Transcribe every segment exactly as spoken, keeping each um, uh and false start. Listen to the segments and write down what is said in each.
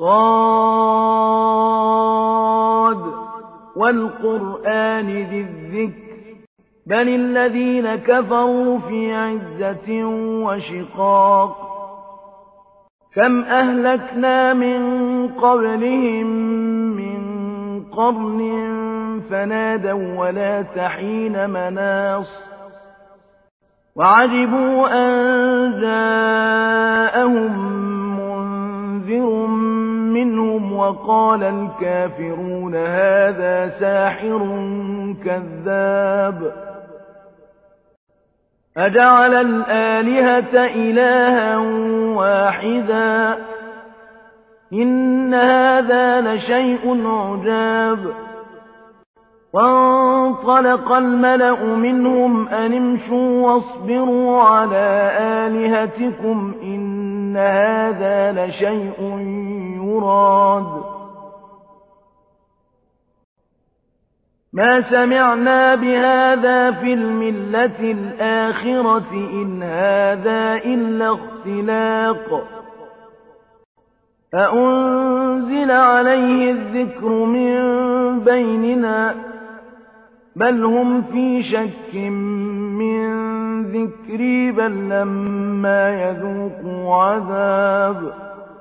صاد والقرآن ذي الذكر بل الذين كفروا في عزة وشقاق كم أهلكنا من قبلهم من قرن فنادوا ولا تحين مناص وعجبوا أن جاءهم منذر منهم وقال الكافرون هذا ساحر كذاب أجعل الآلهة إلها واحدا إن هذا لشيء عجاب وانطلق الملأ منهم أن امشوا واصبروا على آلهتكم إن هذا لشيء يراد ما سمعنا بهذا في الملة الآخرة إن هذا إلا اختلاق أأنزل عليه الذكر من بيننا بل هم في شك من ذكري بل لما يذوقوا عذاب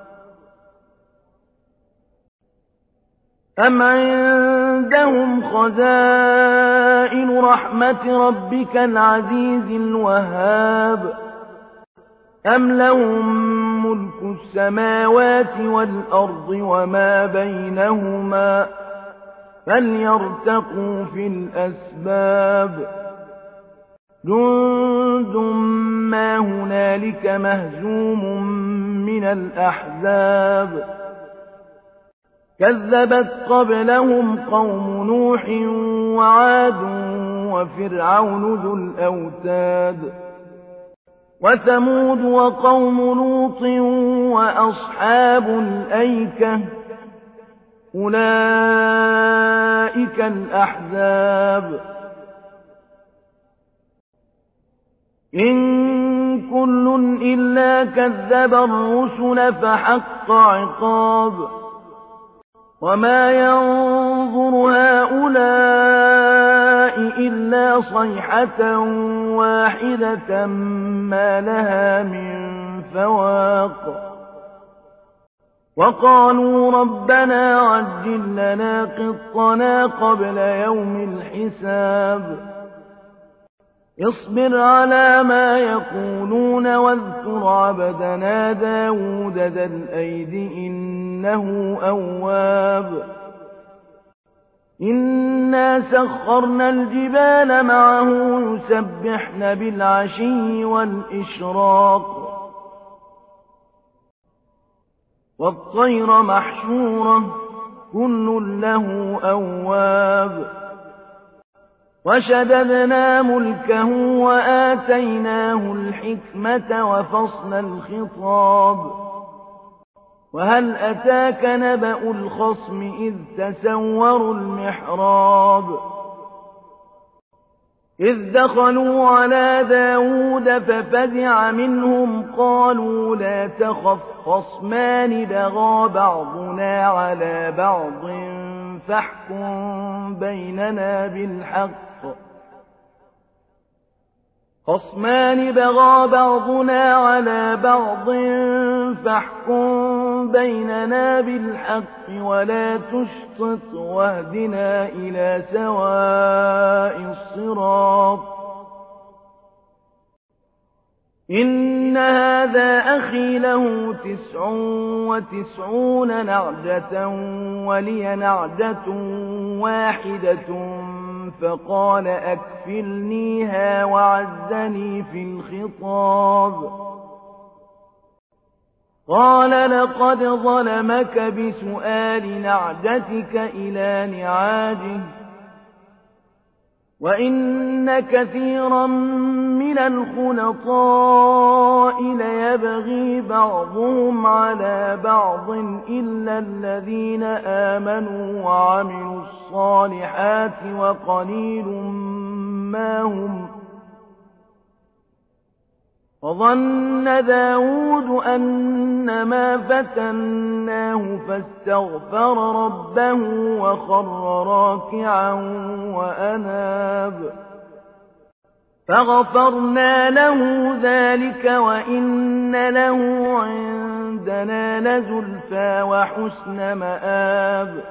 أم عندهم خزائن رحمة ربك العزيز الوهاب أم لهم ملك السماوات والأرض وما بينهما فليرتقوا في الأسباب جند ما هنالك مهزوم من الأحزاب كذبت قبلهم قوم نوح وعاد وفرعون ذو الأوتاد وثمود وقوم لوط وأصحاب الأيكة أولئك الأحزاب إن كل إلا كذب الرسل فحق عقاب وما ينظر هؤلاء إلا صيحة واحدة ما لها من فواق وقالوا ربنا عجل لنا قطنا قبل يوم الحساب اصبر على ما يقولون واذكر عبدنا داود ذا الأيد إنه أواب إنا سخرنا الجبال معه يسبحن بالعشي والإشراق والطير محشورة كل له أواب وشددنا ملكه وآتيناه الحكمة وفصل الخطاب وهل أتاك نبأ الخصم إذ تسوروا المحراب إذ دخلوا على داود ففزع منهم قالوا لا تخف خصمان بغى بعضنا على بعض فاحكم بيننا بالحق خصمان بغى بعضنا على بعض فاحكم بيننا بالحق ولا تشطط واهدنا إلى سواء الصراط إن هذا أخي له تسع وتسعون نعجة ولي نعجة واحدة فقال أكفلنيها وعزني في الخطاب قال لقد ظلمك بسؤال نعجتك إلى نعاجه وإن كثيرا من الخلطاء ليبغي بعضهم على بعض إلا الذين آمنوا وعملوا الصالحات وقليل ما هم وظن داود أنما فتناه فاستغفر ربه وخر راكعا وأناب فغفرنا له ذلك وإن له عندنا لزلفى وحسن مآب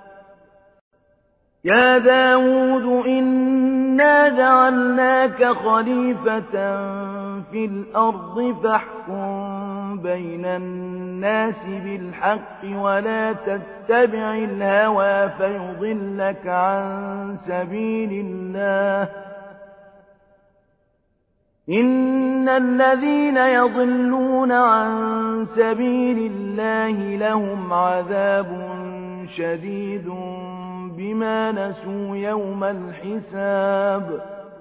يا داود إنا جعلناك خليفة في الأرض فاحكم بين الناس بالحق ولا تتبع الهوى فيضلك عن سبيل الله إن الذين يضلون عن سبيل الله لهم عذاب شديد بما نسوا يوم الحساب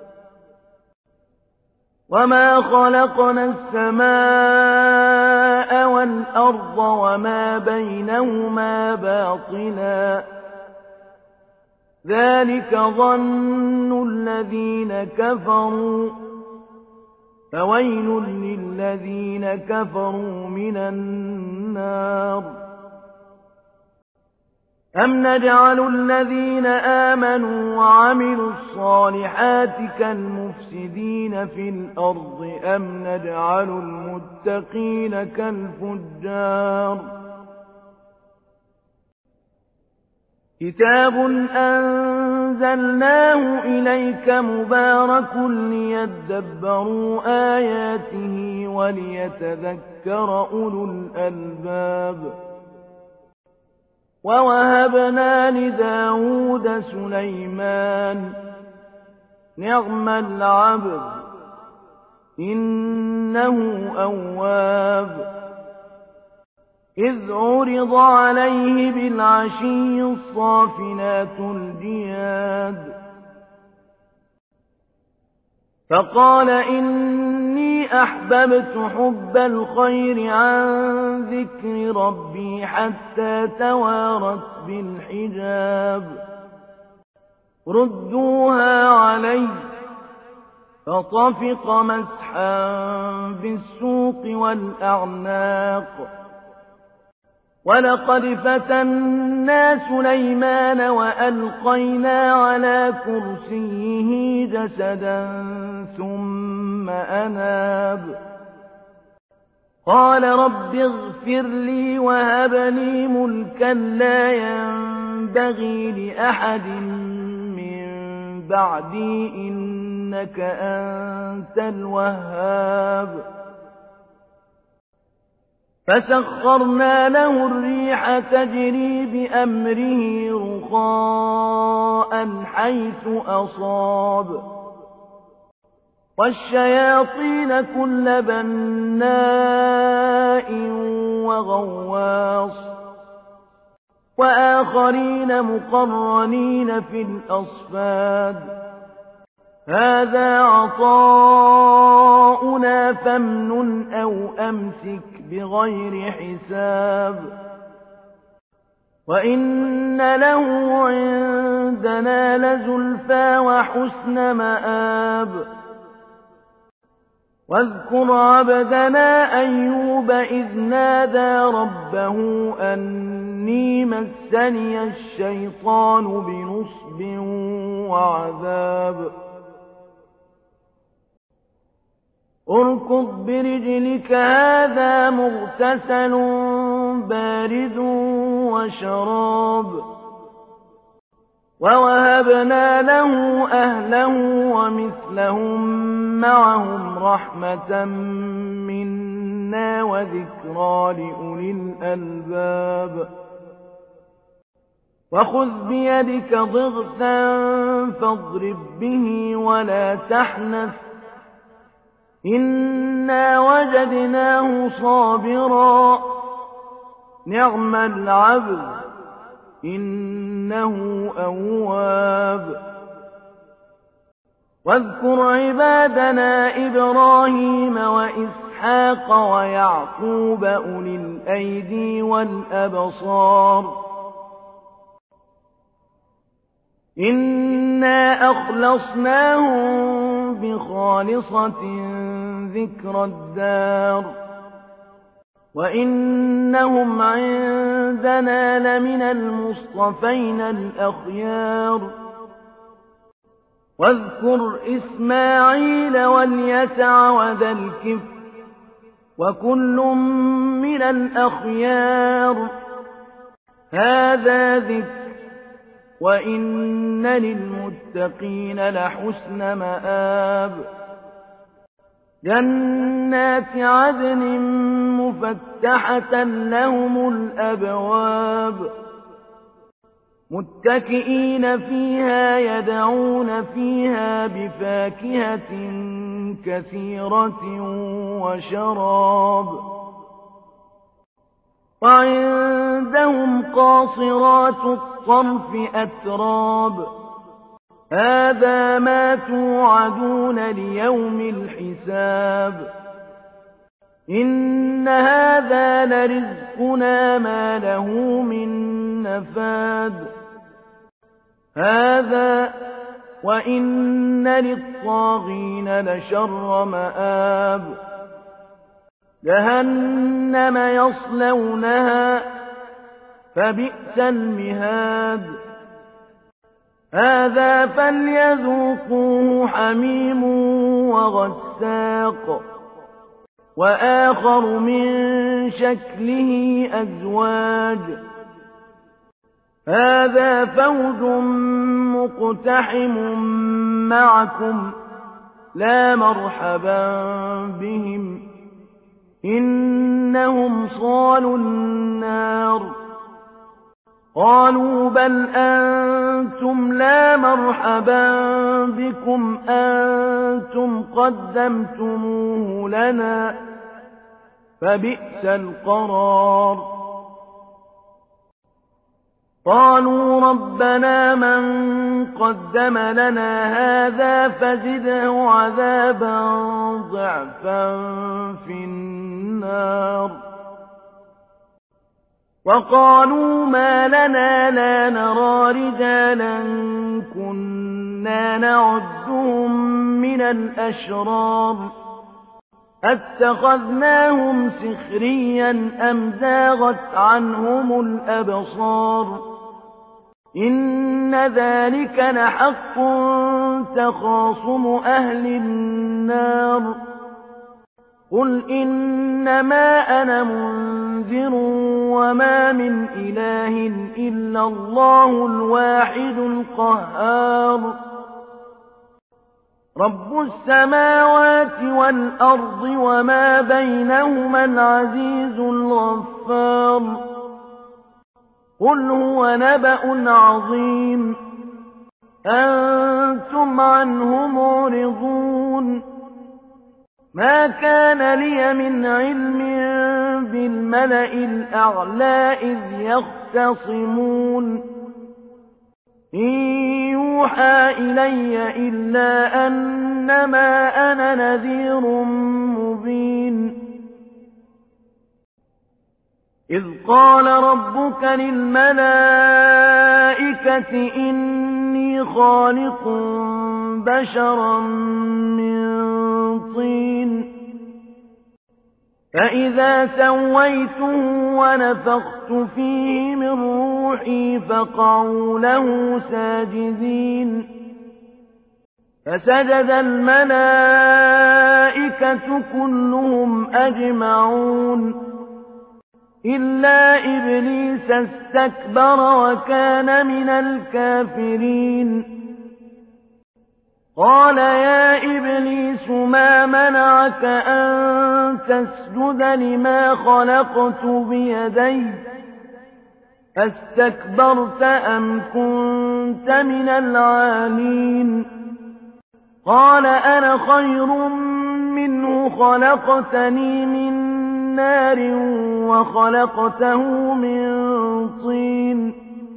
وما خلقنا السماء والأرض وما بينهما باطلا ذلك ظن الذين كفروا فويل للذين كفروا من النار أم نجعل الذين آمنوا وعملوا الصالحات كالمفسدين في الأرض أم نجعل المتقين كالفجار كتاب أنزلناه إليك مبارك ليدبروا آياته وليتذكر أولو الألباب ووهبنا لداود سليمان نعم العبد إنه أواب إذ عرض عليه بالعشي الصافنات الجياد فقال إني أحببت حب الخير عن ذكر ربي حتى توارت بالحجاب ردوها علي فطفق مسحا بالسوق والأعناق ولقد فتنا سليمان وألقينا على كرسيه جسدا ثم أناب قال رب اغفر لي وهب لي ملكا لا ينبغي لأحد من بعدي إنك أنت الوهاب فسخرنا له الريح تجري بأمره رخاء حيث أصاب والشياطين كل بناء وغواص وآخرين مقرنين في الأصفاد هذا عطاؤنا فامنن أو أمسك بغير حساب وإن له عندنا لزلفى وحسن مآب واذكر عبدنا أيوب إذ نادى ربه أني مسني الشيطان بنصب وعذاب اركض برجلك هذا مغتسل بارد وشراب ووهبنا له أهله ومثلهم معهم رحمة منا وذكرى لأولي الألباب وخذ بيدك ضغثا فاضرب به ولا تحنث إنا وجدناه صابرا نعم العبد إنه أواب واذكر عبادنا إبراهيم وإسحاق ويعقوب أولي الأيدي والأبصار إنا أخلصناهم بخالصة ذكر الدار وإنهم عندنا لمن المصطفين الأخيار واذكر إسماعيل واليسع وذا الكفل وكل من الأخيار هذا ذكر وإن للمتقين لحسن مآب جنات عدن مفتحة لهم الأبواب متكئين فيها يدعون فيها بفاكهة كثيرة وشراب وعندهم قاصرات الطرف أتراب هذا ما توعدون ليوم الحساب إن هذا لرزقنا ما له من نفاد هذا وإن للطاغين لشر مآب جهنم يصلونها فبئس المهاد هذا فليذوقوه حميم وغساق وآخر من شكله أزواج هذا فوج مقتحم معكم لا مرحبا بهم إنهم صالوا النار قالوا بل أنتم لا مرحبا بكم أنتم قدمتموه لنا فبئس القرار قالوا ربنا من قدم لنا هذا فزده عذابا ضعفا في النار وقالوا ما لنا لا نرى رجالا كنا نعدهم من الأشرار أتخذناهم سخريا أم زاغت عنهم الأبصار إن ذلك لحق تخاصم أهل النار قل إنما أنا منذر وما من إله إلا الله الواحد القهار رب السماوات والأرض وما بينهما العزيز الغفار قل هو نبأ عظيم أنتم عنه معرضون ما كان لي من علم بالملأ الأعلى إذ يختصمون إن يوحى إلي إلا أنما أنا نذير مبين إذ قال ربك للملائكة إني خالق بشرا من طين فإذا سويته ونفخت فيه من روحي فقعوا له ساجدين فسجد الملائكة كلهم أجمعون إلا إبليس استكبر وكان من الكافرين قال يا إبليس ما منعك أن تسجد لما خلقت بيدي أستكبرت أم كنت من العالين قال أنا خير منه خلقتني من نار وخلقته من طين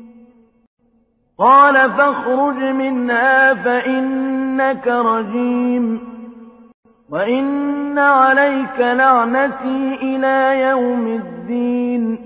قال فاخرج منها فإنك رجيم وإن عليك لعنتي إلى يوم الدين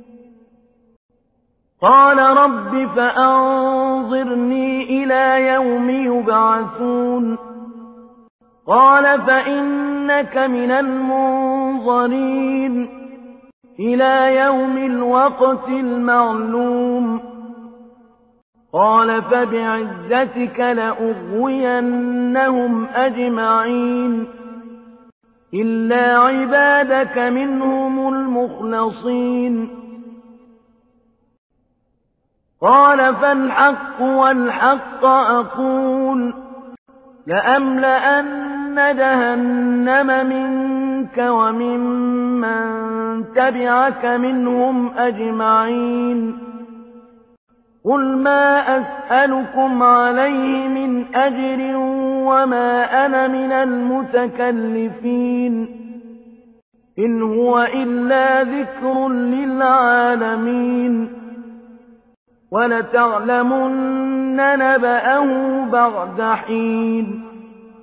قال رب فأنظرني إلى يوم يبعثون قال فإنك من المنظرين إلى يوم الوقت المعلوم قال فبعزتك لأغوينهم أجمعين إلا عبادك منهم المخلصين قال فالحق والحق أقول لأملأن جهنم منك وممن تبعك منهم أجمعين قل ما أسألكم عليه من أجر وما أنا من المتكلفين إن هو إلا ذكر للعالمين ولتعلمن نبأه بعد حين